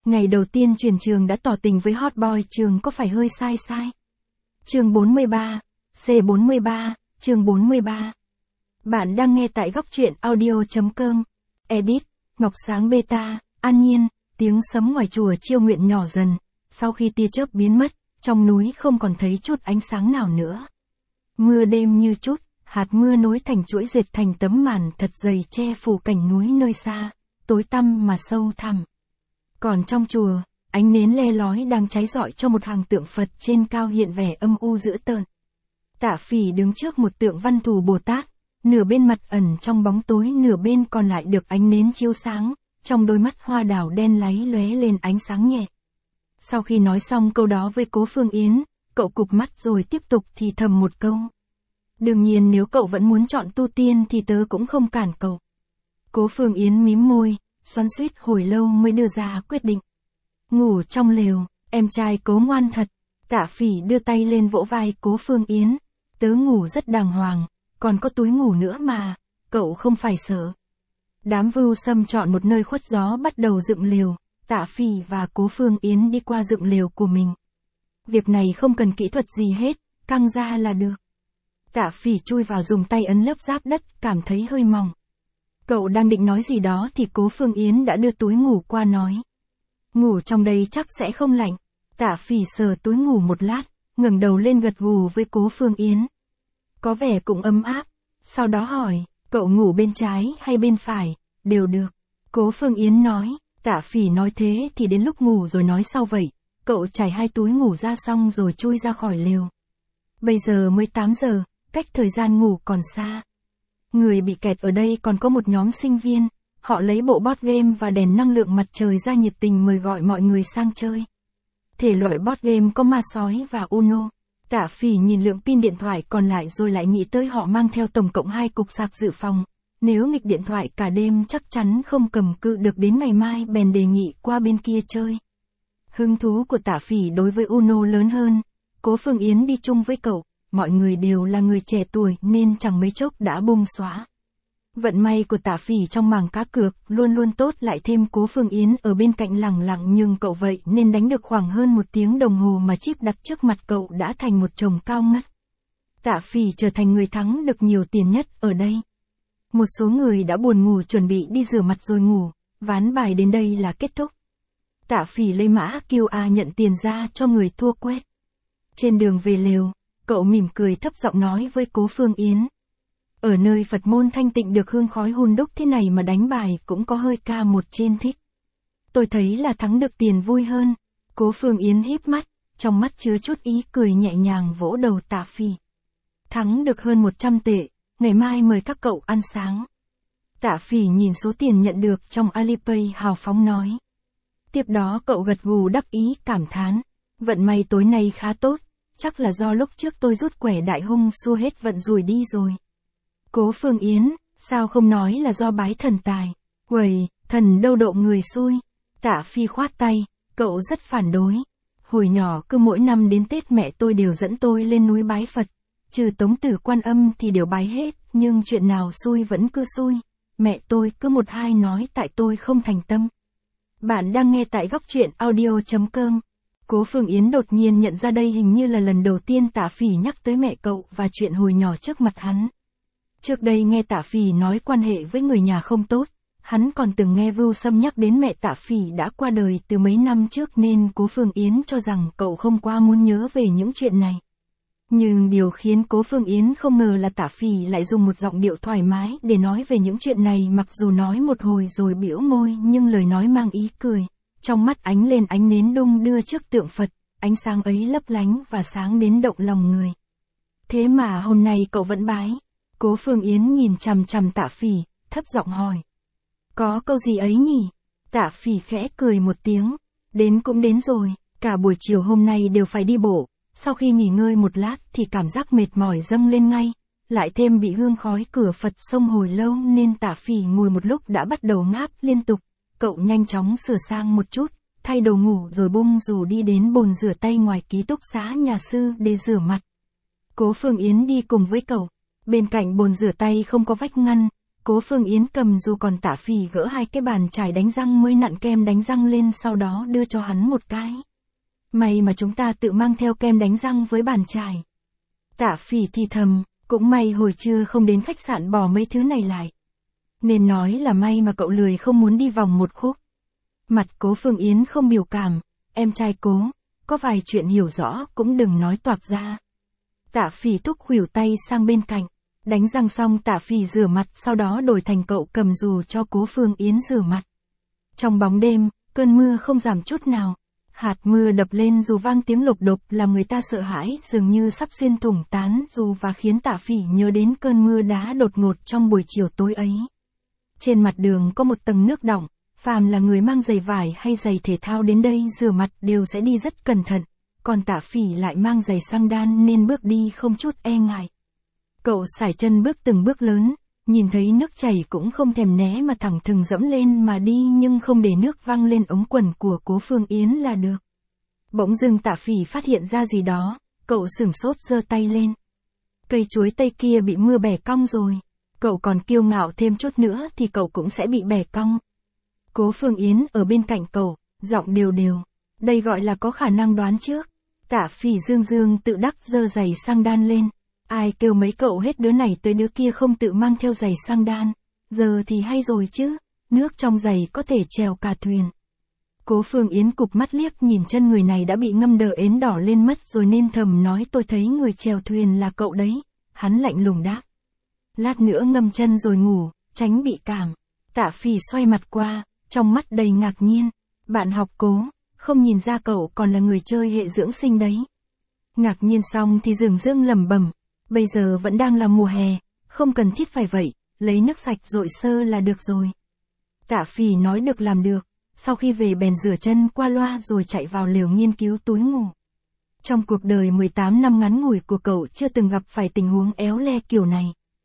Ngày đầu tiên chuyển trường đã tỏ tình với hot boy trường có phải hơi sai sai? Chương 43, C43, chương 43. Bạn đang nghe tại góc truyện audio.com. Edit, Ngọc Sáng Beta, An Nhiên, tiếng sấm ngoài chùa chiêu nguyện nhỏ dần, sau khi tia chớp biến mất, trong núi không còn thấy chút ánh sáng nào nữa. Mưa đêm như chút, hạt mưa nối thành chuỗi dệt thành tấm màn thật dày che phủ cảnh núi nơi xa, tối tăm mà sâu thẳm. Còn trong chùa, ánh nến le lói đang cháy rọi cho một hàng tượng Phật trên cao hiện vẻ âm u dữ tợn. Tạ Phỉ đứng trước một tượng Văn Thù Bồ Tát, nửa bên mặt ẩn trong bóng tối, nửa bên còn lại được ánh nến chiếu sáng, trong đôi mắt hoa đào đen láy lóe lên ánh sáng nhẹ. Sau khi nói xong câu đó với Cố Phương Yến, cậu cụp mắt rồi tiếp tục thì thầm một câu. Đương nhiên nếu cậu vẫn muốn chọn tu tiên thì tớ cũng không cản cậu. Cố Phương Yến mím môi, xoắn xuýt hồi lâu mới đưa ra quyết định. Ngủ trong lều, em trai Cố ngoan thật. Tạ Phỉ đưa tay lên vỗ vai Cố Phương Yến. Tớ ngủ rất đàng hoàng, còn có túi ngủ nữa mà, cậu không phải sợ. Đám Vưu Sâm chọn một nơi khuất gió bắt đầu dựng lều, Tạ Phỉ và Cố Phương Yến đi qua dựng lều của mình. Việc này không cần kỹ thuật gì hết, căng ra là được. Tạ Phỉ chui vào dùng tay ấn lớp giáp đất, cảm thấy hơi mỏng. Cậu đang định nói gì đó thì Cố Phương Yến đã đưa túi ngủ qua nói. Ngủ trong đây chắc sẽ không lạnh. Tạ Phỉ sờ túi ngủ một lát, ngẩng đầu lên gật gù với Cố Phương Yến. Có vẻ cũng ấm áp. Sau đó hỏi, cậu ngủ bên trái hay bên phải, đều được. Cố Phương Yến nói, Tạ Phỉ nói thế thì đến lúc ngủ rồi nói sau vậy. Cậu trải hai túi ngủ ra xong rồi chui ra khỏi lều. Bây giờ mới 8 giờ, cách thời gian ngủ còn xa. Người bị kẹt ở đây còn có một nhóm sinh viên, họ lấy bộ board game và đèn năng lượng mặt trời ra nhiệt tình mời gọi mọi người sang chơi. Thể loại board game có ma sói và Uno. Tạ Phỉ nhìn lượng pin điện thoại còn lại rồi lại nghĩ tới họ mang theo tổng cộng 2 cục sạc dự phòng. Nếu nghịch điện thoại cả đêm chắc chắn không cầm cự được đến ngày mai, bèn đề nghị qua bên kia chơi. Hứng thú của Tạ Phỉ đối với Uno lớn hơn. Cố Phương Yến đi chung với cậu, mọi người đều là người trẻ tuổi nên chẳng mấy chốc đã bung xóa. Vận may của Tạ Phỉ trong mảng cá cược luôn luôn tốt, lại thêm Cố Phương Yến ở bên cạnh lẳng lặng nhưng cậu vậy nên đánh được khoảng hơn 1 tiếng đồng hồ mà chip đặt trước mặt cậu đã thành một chồng cao ngất. Tạ Phỉ trở thành người thắng được nhiều tiền nhất ở đây. Một số người đã buồn ngủ chuẩn bị đi rửa mặt rồi ngủ, ván bài đến đây là kết thúc. Tạ Phỉ lấy mã QR nhận tiền ra cho người thua quét. Trên đường về lều, cậu mỉm cười thấp giọng nói với Cố Phương Yến. Ở nơi Phật môn thanh tịnh được hương khói hun đúc thế này mà đánh bài cũng có hơi ca một trên thích. Tôi thấy là thắng được tiền vui hơn. Cố Phương Yến híp mắt, trong mắt chứa chút ý cười nhẹ nhàng vỗ đầu Tạ Phỉ. Thắng được hơn 100 tệ, ngày mai mời các cậu ăn sáng. Tạ Phỉ nhìn số tiền nhận được trong Alipay hào phóng nói. Tiếp đó cậu gật gù đắc ý cảm thán. Vận may tối nay khá tốt, chắc là do lúc trước tôi rút quẻ đại hung xua hết vận rủi đi rồi. Cố Phương Yến, sao không nói là do bái thần tài? Uầy, thần đâu độ người xui. Tạ Phỉ khoát tay, cậu rất phản đối. Hồi nhỏ cứ mỗi năm đến Tết mẹ tôi đều dẫn tôi lên núi bái Phật. Trừ Tống Tử Quan Âm thì đều bái hết, nhưng chuyện nào xui vẫn cứ xui. Mẹ tôi cứ một hai nói tại tôi không thành tâm. Bạn đang nghe tại góc truyện audio.com. Cố Phương Yến đột nhiên nhận ra đây hình như là lần đầu tiên Tạ Phỉ nhắc tới mẹ cậu và chuyện hồi nhỏ trước mặt hắn. Trước đây nghe Tạ Phỉ nói quan hệ với người nhà không tốt, hắn còn từng nghe Vưu Sâm nhắc đến mẹ Tạ Phỉ đã qua đời từ mấy năm trước nên Cố Phương Yến cho rằng cậu không quá muốn nhớ về những chuyện này. Nhưng điều khiến Cố Phương Yến không ngờ là Tạ Phỉ lại dùng một giọng điệu thoải mái để nói về những chuyện này, mặc dù nói một hồi rồi bĩu môi nhưng lời nói mang ý cười. Trong mắt ánh lên ánh nến đung đưa trước tượng Phật, ánh sáng ấy lấp lánh và sáng đến động lòng người. Thế mà hôm nay cậu vẫn bái. Cố Phương Yến nhìn chằm chằm Tạ Phỉ, thấp giọng hỏi. Có câu gì ấy nhỉ? Tạ Phỉ khẽ cười một tiếng. Đến cũng đến rồi, cả buổi chiều hôm nay đều phải đi bộ. Sau khi nghỉ ngơi một lát thì cảm giác mệt mỏi dâng lên ngay. Lại thêm bị hương khói cửa Phật xông hồi lâu nên Tạ Phỉ ngồi một lúc đã bắt đầu ngáp liên tục. Cậu nhanh chóng sửa sang một chút, thay đồ ngủ rồi bung dù đi đến bồn rửa tay ngoài ký túc xá nhà sư để rửa mặt. Cố Phương Yến đi cùng với cậu. Bên cạnh bồn rửa tay không có vách ngăn, Cố Phương Yến cầm dù còn Tạ Phỉ gỡ 2 cái bàn chải đánh răng mới nặn kem đánh răng lên, sau đó đưa cho hắn một cái. May mà chúng ta tự mang theo kem đánh răng với bàn chải. Tạ Phỉ thì thầm, cũng may hồi trưa không đến khách sạn bỏ mấy thứ này lại. Nên nói là may mà cậu lười không muốn đi vòng một khúc. Mặt Cố Phương Yến không biểu cảm, em trai Cố, có vài chuyện hiểu rõ cũng đừng nói toạc ra. Tạ Phỉ thúc khuỷu tay sang bên cạnh, đánh răng xong Tạ Phỉ rửa mặt, sau đó đổi thành cậu cầm dù cho Cố Phương Yến rửa mặt. Trong bóng đêm, cơn mưa không giảm chút nào. Hạt mưa đập lên dù vang tiếng lục đục làm người ta sợ hãi, dường như sắp xuyên thủng tán dù, và khiến Tạ Phỉ nhớ đến cơn mưa đá đột ngột trong buổi chiều tối ấy. Trên mặt đường có một tầng nước đọng, phàm là người mang giày vải hay giày thể thao đến đây rửa mặt đều sẽ đi rất cẩn thận, còn Tạ Phỉ lại mang giày sandal nên bước đi không chút e ngại. Cậu sải chân bước từng bước lớn, nhìn thấy nước chảy cũng không thèm né mà thẳng thừng dẫm lên mà đi, nhưng không để nước văng lên ống quần của Cố Phương Yến là được. Bỗng dưng Tạ Phỉ phát hiện ra gì đó, cậu sửng sốt giơ tay lên. Cây chuối tây kia bị mưa bẻ cong rồi. Cậu còn kiêu ngạo thêm chút nữa thì cậu cũng sẽ bị bẻ cong. Cố Phương Yến ở bên cạnh cậu, giọng đều đều. Đây gọi là có khả năng đoán trước. Tạ Phỉ dương dương tự đắc giơ giày sang đan lên. Ai kêu mấy cậu hết đứa này tới đứa kia không tự mang theo giày sang đan. Giờ thì hay rồi chứ, nước trong giày có thể chèo cả thuyền. Cố Phương Yến cụp mắt liếc nhìn chân người này đã bị ngâm đờ ến đỏ lên mất rồi nên thầm nói, tôi thấy người chèo thuyền là cậu đấy. Hắn lạnh lùng đáp. Lát nữa ngâm chân rồi ngủ, tránh bị cảm. Tạ Phỉ xoay mặt qua, trong mắt đầy ngạc nhiên. Bạn học Cố, không nhìn ra cậu còn là người chơi hệ dưỡng sinh đấy. Ngạc nhiên xong thì dường dưng lẩm bẩm. Bây giờ vẫn đang là mùa hè, không cần thiết phải vậy, lấy nước sạch dội sơ là được rồi. Tạ Phỉ nói được làm được, sau khi về bèn rửa chân qua loa rồi chạy vào lều nghiên cứu túi ngủ. Trong cuộc đời 18 năm ngắn ngủi của cậu chưa từng gặp phải tình huống éo le kiểu này.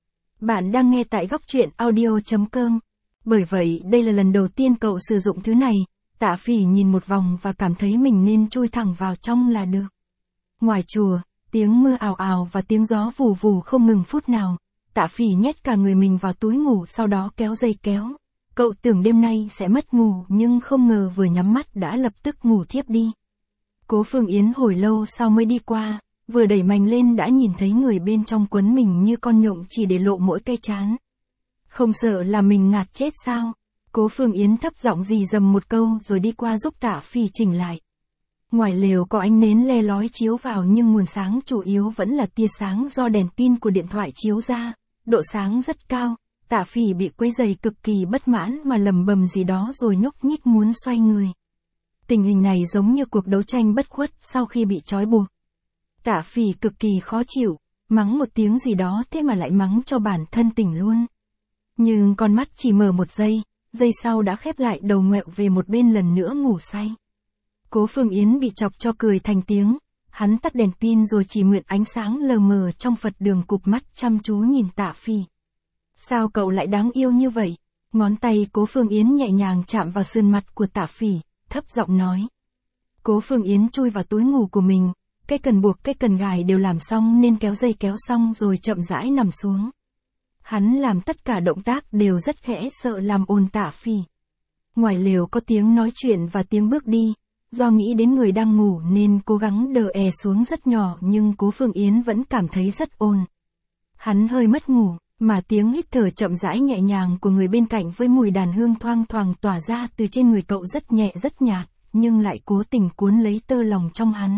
Bạn đang nghe tại góc truyện audio.com. Bởi vậy đây là lần đầu tiên cậu sử dụng thứ này. Tạ Phỉ nhìn một vòng và cảm thấy mình nên chui thẳng vào trong là được. Ngoài chùa, tiếng mưa ào ào và tiếng gió vù vù không ngừng phút nào. Tạ Phỉ nhét cả người mình vào túi ngủ, sau đó kéo dây kéo. Cậu tưởng đêm nay sẽ mất ngủ nhưng không ngờ vừa nhắm mắt đã lập tức ngủ thiếp đi. Cố Phương Yến hồi lâu sau mới đi qua, vừa đẩy mành lên đã nhìn thấy người bên trong quấn mình như con nhộng chỉ để lộ mỗi cây trán. Không sợ là mình ngạt chết sao? Cố Phương Yến thấp giọng rì rầm một câu rồi đi qua giúp Tạ Phỉ chỉnh lại. Ngoài lều có ánh nến le lói chiếu vào nhưng nguồn sáng chủ yếu vẫn là tia sáng do đèn pin của điện thoại chiếu ra, độ sáng rất cao. Tạ Phỉ bị quấy rầy cực kỳ bất mãn mà lầm bầm gì đó rồi nhúc nhích muốn xoay người. Tình hình này giống như cuộc đấu tranh bất khuất sau khi bị trói buộc. Tạ Phỉ cực kỳ khó chịu, mắng một tiếng gì đó thế mà lại mắng cho bản thân tỉnh luôn. Nhưng con mắt chỉ mở một giây, giây sau đã khép lại, đầu ngoẹo về một bên lần nữa ngủ say. Cố Phương Yến bị chọc cho cười thành tiếng, hắn tắt đèn pin rồi chỉ mượn ánh sáng lờ mờ trong Phật đường cụp mắt chăm chú nhìn Tạ Phỉ. Sao cậu lại đáng yêu như vậy? Ngón tay Cố Phương Yến nhẹ nhàng chạm vào sườn mặt của Tạ Phỉ, thấp giọng nói. Cố Phương Yến chui vào túi ngủ của mình, cái cần buộc cái cần gài đều làm xong nên kéo dây kéo xong rồi chậm rãi nằm xuống. Hắn làm tất cả động tác đều rất khẽ, sợ làm ồn Tạ Phỉ. Ngoài lều có tiếng nói chuyện và tiếng bước đi, do nghĩ đến người đang ngủ nên cố gắng đờ è xuống rất nhỏ nhưng Cố Phương Yến vẫn cảm thấy rất ồn. Hắn hơi mất ngủ, mà tiếng hít thở chậm rãi nhẹ nhàng của người bên cạnh với mùi đàn hương thoang thoảng tỏa ra từ trên người cậu rất nhẹ rất nhạt, nhưng lại cố tình cuốn lấy tơ lòng trong hắn.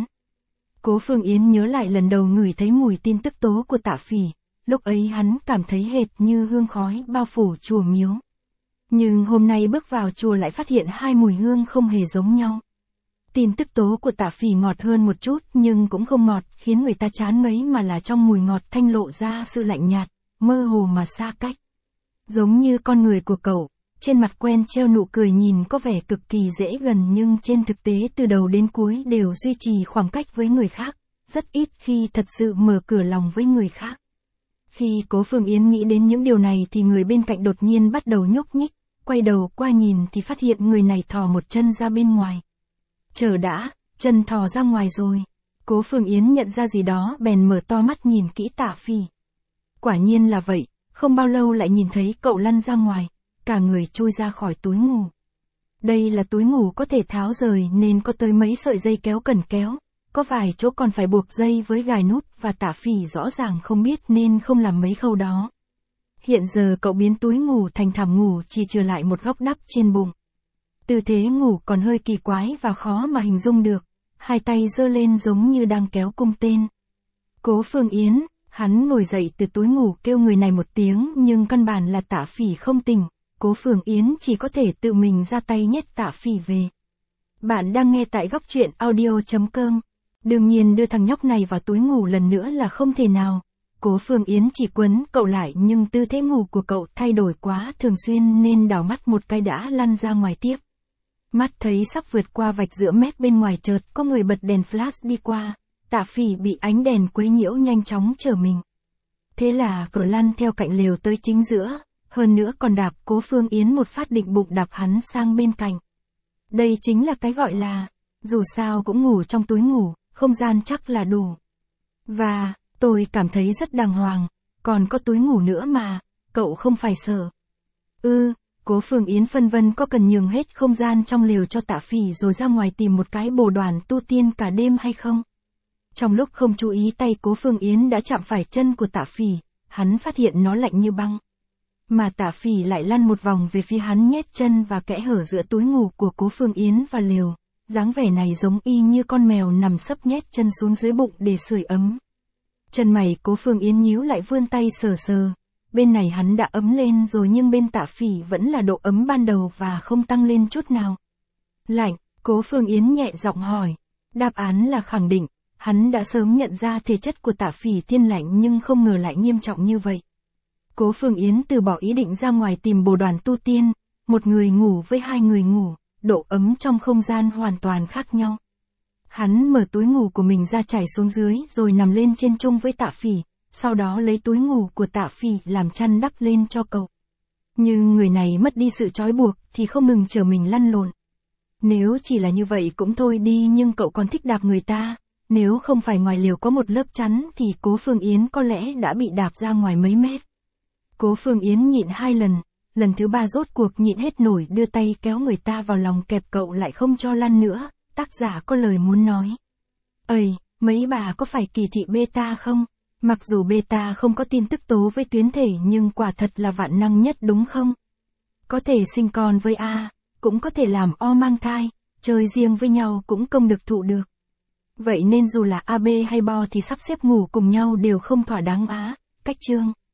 Cố Phương Yến nhớ lại lần đầu ngửi thấy mùi tin tức tố của Tạ Phỉ, lúc ấy hắn cảm thấy hệt như hương khói bao phủ chùa miếu. Nhưng hôm nay bước vào chùa lại phát hiện hai mùi hương không hề giống nhau. Tin tức tố của Tạ Phỉ ngọt hơn một chút nhưng cũng không ngọt khiến người ta chán ngấy, mà là trong mùi ngọt thanh lộ ra sự lạnh nhạt, mơ hồ mà xa cách. Giống như con người của cậu, trên mặt quen treo nụ cười nhìn có vẻ cực kỳ dễ gần nhưng trên thực tế từ đầu đến cuối đều duy trì khoảng cách với người khác, rất ít khi thật sự mở cửa lòng với người khác. Khi Cố Phương Yến nghĩ đến những điều này thì người bên cạnh đột nhiên bắt đầu nhúc nhích, quay đầu qua nhìn thì phát hiện người này thò một chân ra bên ngoài. Chờ đã, chân thò ra ngoài rồi. Cố Phương Yến nhận ra gì đó bèn mở to mắt nhìn kỹ Tạ Phỉ. Quả nhiên là vậy, Không bao lâu lại nhìn thấy cậu lăn ra ngoài, cả người chui ra khỏi túi ngủ. Đây là túi ngủ có thể tháo rời nên có tới mấy sợi dây kéo cần kéo, có vài chỗ còn phải buộc dây với gài nút và Tạ Phỉ rõ ràng không biết nên không làm mấy khâu đó. Hiện giờ cậu biến túi ngủ thành thảm ngủ chỉ trừ lại một góc đắp trên bụng. Tư thế ngủ còn hơi kỳ quái và khó mà hình dung được, hai tay giơ lên giống như đang kéo cung tên. Cố Phương Yến, hắn ngồi dậy từ túi ngủ kêu người này một tiếng nhưng căn bản là Tạ Phỉ không tỉnh, Cố Phương Yến chỉ có thể tự mình ra tay nhét Tạ Phỉ về. Bạn đang nghe tại góc truyện audio.com. Đương nhiên đưa thằng nhóc này vào túi ngủ lần nữa là không thể nào. Cố Phương Yến chỉ quấn cậu lại nhưng tư thế ngủ của cậu thay đổi quá thường xuyên nên đảo mắt một cái đã lăn ra ngoài tiếp. Mắt thấy sắp vượt qua vạch giữa mép bên ngoài chợt có người bật đèn flash đi qua, Tạ Phỉ bị ánh đèn quấy nhiễu nhanh chóng trở mình. Thế là cậu lăn theo cạnh lều tới chính giữa, hơn nữa còn đạp Cố Phương Yến một phát định bụng đạp hắn sang bên cạnh. Đây chính là cái gọi là, dù sao cũng ngủ trong túi ngủ, không gian chắc là đủ. Và, tôi cảm thấy rất đàng hoàng, còn có túi ngủ nữa mà, cậu không phải sợ. Cố Phương Yến phân vân có cần nhường hết không gian trong lều cho Tạ Phỉ rồi ra ngoài tìm một cái bồ đoàn tu tiên cả đêm hay không? Trong lúc không chú ý tay Cố Phương Yến đã chạm phải chân của Tạ Phỉ, hắn phát hiện nó lạnh như băng. Mà Tạ Phỉ lại lăn một vòng về phía hắn nhét chân và kẽ hở giữa túi ngủ của Cố Phương Yến và lều, dáng vẻ này giống y như con mèo nằm sấp nhét chân xuống dưới bụng để sưởi ấm. Chân mày Cố Phương Yến nhíu lại vươn tay sờ sờ, bên này hắn đã ấm lên rồi nhưng bên Tạ Phỉ vẫn là độ ấm ban đầu và không tăng lên chút nào. Lạnh, Cố Phương Yến nhẹ giọng hỏi. Đáp án là khẳng định, hắn đã sớm nhận ra thể chất của Tạ Phỉ thiên lạnh nhưng không ngờ lại nghiêm trọng như vậy. Cố Phương Yến từ bỏ ý định ra ngoài tìm bồ đoàn tu tiên, một người ngủ với hai người ngủ, độ ấm trong không gian hoàn toàn khác nhau. Hắn mở túi ngủ của mình ra trải xuống dưới rồi nằm lên trên chung với Tạ Phỉ, sau đó lấy túi ngủ của Tạ Phỉ làm chăn đắp lên cho cậu. Nhưng người này mất đi sự trói buộc thì không ngừng chở mình lăn lộn. Nếu chỉ là như vậy cũng thôi đi nhưng cậu còn thích đạp người ta, nếu không phải ngoài lều có một lớp chắn thì Cố Phương Yến có lẽ đã bị đạp ra ngoài mấy mét. Cố Phương Yến nhịn 2 lần thứ 3 rốt cuộc nhịn hết nổi đưa tay kéo người ta vào lòng kẹp cậu lại không cho lăn nữa, tác giả có lời muốn nói. Ây, mấy bà có phải kỳ thị beta không? Mặc dù beta không có tin tức tố với tuyến thể nhưng quả thật là vạn năng nhất đúng không? Có thể sinh con với A, cũng có thể làm O mang thai, chơi riêng với nhau cũng không được thụ được. Vậy nên dù là AB hay Bo thì sắp xếp ngủ cùng nhau đều không thỏa đáng á, cách chương.